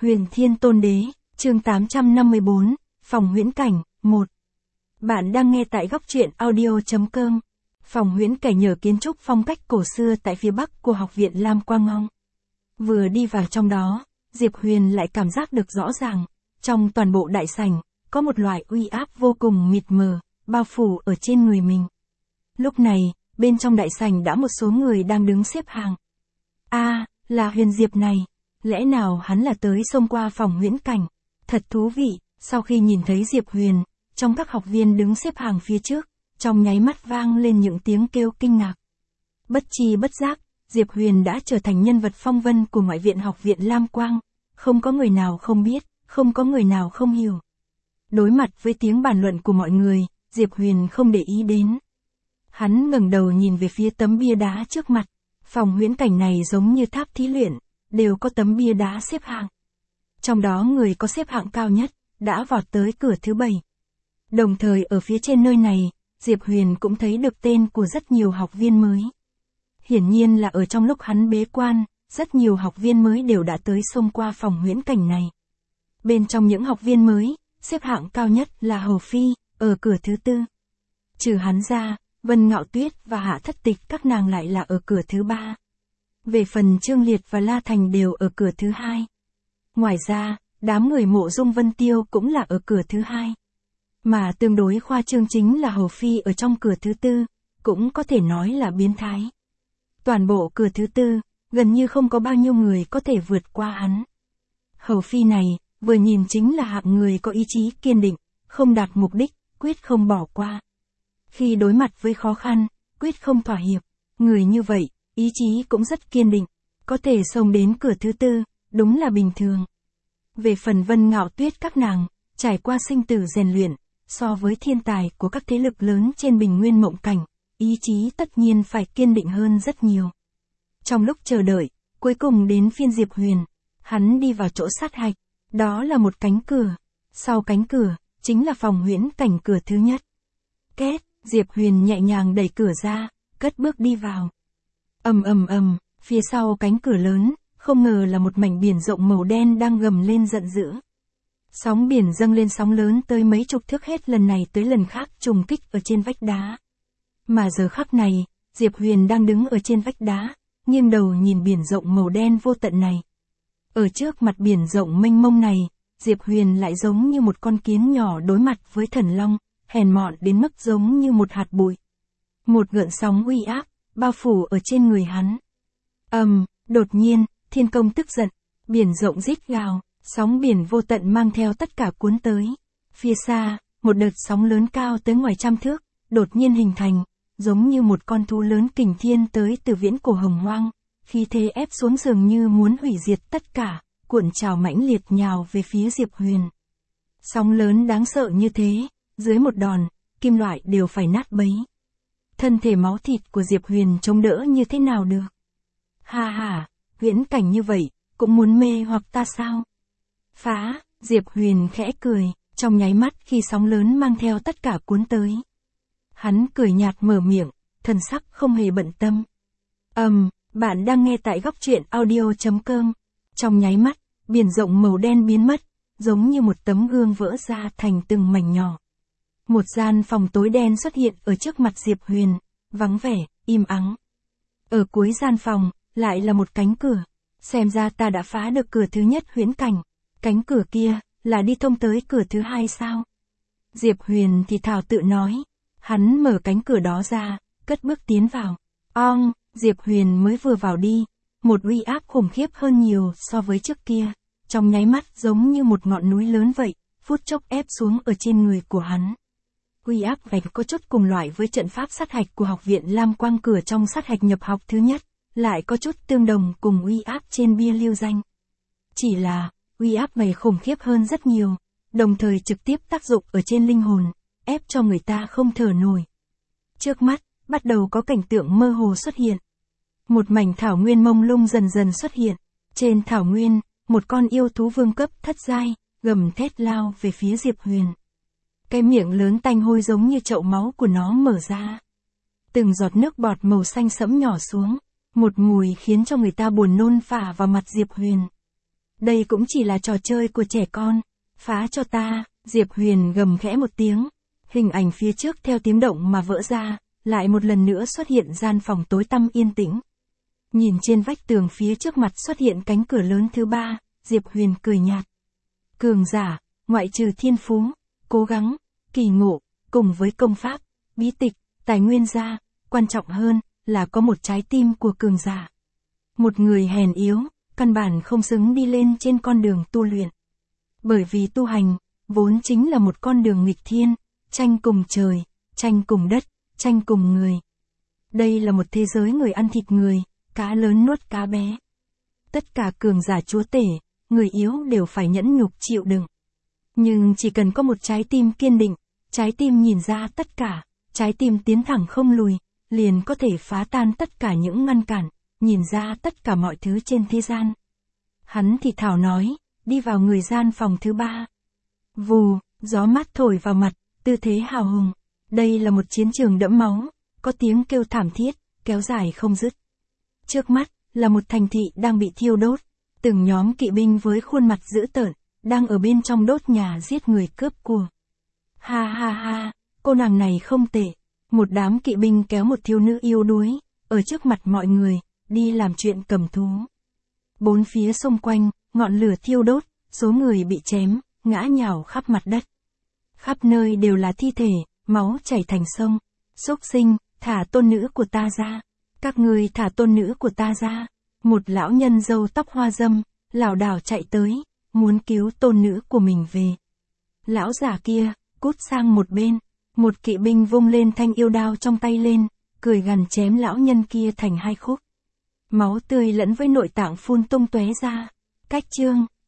Huyền Thiên Tôn Đế, chương 854, Phòng huyễn cảnh, 1. Bạn đang nghe tại góc truyện audio.com. Phòng huyễn cảnh nhờ kiến trúc phong cách cổ xưa tại phía bắc của Học viện Lam Quang Ngong. Vừa đi vào trong đó, Diệp Huyền lại cảm giác được rõ ràng, trong toàn bộ đại sảnh, có một loại uy áp vô cùng mịt mờ, bao phủ ở trên người mình. Lúc này, bên trong đại sảnh đã một số người đang đứng xếp hàng. Là Huyền Diệp này. Lẽ nào hắn là tới xông qua phòng huyễn cảnh? Thật thú vị, sau khi nhìn thấy Diệp Huyền, trong các học viên đứng xếp hàng phía trước, trong nháy mắt vang lên những tiếng kêu kinh ngạc. Bất tri bất giác, Diệp Huyền đã trở thành nhân vật phong vân của ngoại viện Học viện Lam Quang, không có người nào không biết, không có người nào không hiểu. Đối mặt với tiếng bàn luận của mọi người, Diệp Huyền không để ý đến. Hắn ngẩng đầu nhìn về phía tấm bia đá trước mặt, phòng huyễn cảnh này giống như tháp thí luyện, đều có tấm bia đá xếp hạng. Trong đó người có xếp hạng cao nhất, đã vọt tới cửa thứ 7. Đồng thời ở phía trên nơi này, Diệp Huyền cũng thấy được tên của rất nhiều học viên mới. Hiển nhiên là ở trong lúc hắn bế quan, rất nhiều học viên mới đều đã tới xông qua phòng huyễn cảnh này. Bên trong những học viên mới, xếp hạng cao nhất là Hầu Phi, ở cửa thứ 4. Trừ hắn ra, Vân Ngạo Tuyết và Hạ Thất Tịch các nàng lại là ở cửa thứ 3. Về phần Trương Liệt và La Thành đều ở cửa thứ 2. Ngoài ra, đám người Mộ Dung Vân Tiêu cũng là ở cửa thứ 2. Mà tương đối khoa trương chính là Hầu Phi ở trong cửa thứ 4, cũng có thể nói là biến thái. Toàn bộ cửa thứ 4, gần như không có bao nhiêu người có thể vượt qua hắn. Hầu Phi này, vừa nhìn chính là hạng người có ý chí kiên định, không đạt mục đích, quyết không bỏ qua. Khi đối mặt với khó khăn, quyết không thỏa hiệp. Người như vậy, ý chí cũng rất kiên định, có thể xông đến cửa thứ 4, đúng là bình thường. Về phần Vân Ngạo Tuyết các nàng, trải qua sinh tử rèn luyện, so với thiên tài của các thế lực lớn trên bình nguyên mộng cảnh, ý chí tất nhiên phải kiên định hơn rất nhiều. Trong lúc chờ đợi, cuối cùng đến phiên Diệp Huyền, hắn đi vào chỗ sát hạch, đó là một cánh cửa, sau cánh cửa, chính là phòng huyễn cảnh cửa thứ nhất. Két, Diệp Huyền nhẹ nhàng đẩy cửa ra, cất bước đi vào. Ầm, phía sau cánh cửa lớn, không ngờ là một mảnh biển rộng màu đen đang gầm lên giận dữ. Sóng biển dâng lên sóng lớn tới mấy chục thước hết lần này tới lần khác trùng kích ở trên vách đá. Mà giờ khắc này, Diệp Huyền đang đứng ở trên vách đá, nghiêng đầu nhìn biển rộng màu đen vô tận này. Ở trước mặt biển rộng mênh mông này, Diệp Huyền lại giống như một con kiến nhỏ đối mặt với thần long, hèn mọn đến mức giống như một hạt bụi. Một gợn sóng uy áp bao phủ ở trên người hắn. Đột nhiên, thiên công tức giận, biển rộng rít gào, sóng biển vô tận mang theo tất cả cuốn tới. Phía xa, một đợt sóng lớn cao tới ngoài trăm thước, đột nhiên hình thành, giống như một con thú lớn kình thiên tới từ viễn cổ hồng hoang, khí thế ép xuống dường như muốn hủy diệt tất cả, cuộn trào mãnh liệt nhào về phía Diệp Huyền. Sóng lớn đáng sợ như thế, dưới một đòn, kim loại đều phải nát bấy. Thân thể máu thịt của Diệp Huyền chống đỡ như thế nào được? Huyễn cảnh như vậy, cũng muốn mê hoặc ta sao? Phá, Diệp Huyền khẽ cười, trong nháy mắt khi sóng lớn mang theo tất cả cuốn tới. Hắn cười nhạt mở miệng, thần sắc không hề bận tâm. Bạn đang nghe tại góc truyện audio.com. Trong nháy mắt, biển rộng màu đen biến mất, giống như một tấm gương vỡ ra thành từng mảnh nhỏ. Một gian phòng tối đen xuất hiện ở trước mặt Diệp Huyền, vắng vẻ, im ắng. Ở cuối gian phòng, lại là một cánh cửa. Xem ra ta đã phá được cửa thứ nhất huyễn cảnh. Cánh cửa kia, là đi thông tới cửa thứ 2 sao? Diệp Huyền thì thào tự nói. Hắn mở cánh cửa đó ra, cất bước tiến vào. Diệp Huyền mới vừa vào đi. Một uy áp khủng khiếp hơn nhiều so với trước kia. Trong nháy mắt giống như một ngọn núi lớn vậy, phút chốc ép xuống ở trên người của hắn. Uy áp này có chút cùng loại với trận pháp sát hạch của Học viện Lam Quang cửa trong sát hạch nhập học thứ nhất, lại có chút tương đồng cùng uy áp trên bia lưu danh. Chỉ là, uy áp này khủng khiếp hơn rất nhiều, đồng thời trực tiếp tác dụng ở trên linh hồn, ép cho người ta không thở nổi. Trước mắt, bắt đầu có cảnh tượng mơ hồ xuất hiện. Một mảnh thảo nguyên mông lung dần dần xuất hiện. Trên thảo nguyên, một con yêu thú vương cấp thất giai, gầm thét lao về phía Diệp Huyền. Cái miệng lớn tanh hôi giống như chậu máu của nó mở ra. Từng giọt nước bọt màu xanh sẫm nhỏ xuống, một mùi khiến cho người ta buồn nôn phả vào mặt Diệp Huyền. Đây cũng chỉ là trò chơi của trẻ con. Phá cho ta, Diệp Huyền gầm khẽ một tiếng. Hình ảnh phía trước theo tiếng động mà vỡ ra, lại một lần nữa xuất hiện gian phòng tối tăm yên tĩnh. Nhìn trên vách tường phía trước mặt xuất hiện cánh cửa lớn thứ ba, Diệp Huyền cười nhạt. Cường giả, ngoại trừ thiên phú, cố gắng, kỳ ngộ, cùng với công pháp, bí tịch, tài nguyên ra, quan trọng hơn là có một trái tim của cường giả. Một người hèn yếu, căn bản không xứng đi lên trên con đường tu luyện. Bởi vì tu hành, vốn chính là một con đường nghịch thiên, tranh cùng trời, tranh cùng đất, tranh cùng người. Đây là một thế giới người ăn thịt người, cá lớn nuốt cá bé. Tất cả cường giả chúa tể, người yếu đều phải nhẫn nhục chịu đựng. Nhưng chỉ cần có một trái tim kiên định, trái tim nhìn ra tất cả, trái tim tiến thẳng không lùi, liền có thể phá tan tất cả những ngăn cản, nhìn ra tất cả mọi thứ trên thế gian. Hắn thì thảo nói, đi vào người gian phòng thứ ba. Vù, gió mát thổi vào mặt, tư thế hào hùng. Đây là một chiến trường đẫm máu, có tiếng kêu thảm thiết, kéo dài không dứt. Trước mắt, là một thành thị đang bị thiêu đốt. Từng nhóm kỵ binh với khuôn mặt dữ tợn, đang ở bên trong đốt nhà giết người cướp của. Ha ha ha, cô nàng này không tệ. Một đám kỵ binh kéo một thiếu nữ yếu đuối, ở trước mặt mọi người, đi làm chuyện cầm thú. Bốn phía xung quanh, ngọn lửa thiêu đốt, số người bị chém, ngã nhào khắp mặt đất. Khắp nơi đều là thi thể, máu chảy thành sông. Xúc sinh, thả tôn nữ của ta ra. Các ngươi thả tôn nữ của ta ra. Một lão nhân râu tóc hoa râm, lảo đảo chạy tới, muốn cứu tôn nữ của mình về. Lão già kia, cút sang một bên. Một kỵ binh vung lên thanh yêu đao trong tay lên, cười gằn chém lão nhân kia thành hai khúc. Máu tươi lẫn với nội tạng phun tung tóe ra. Cách chương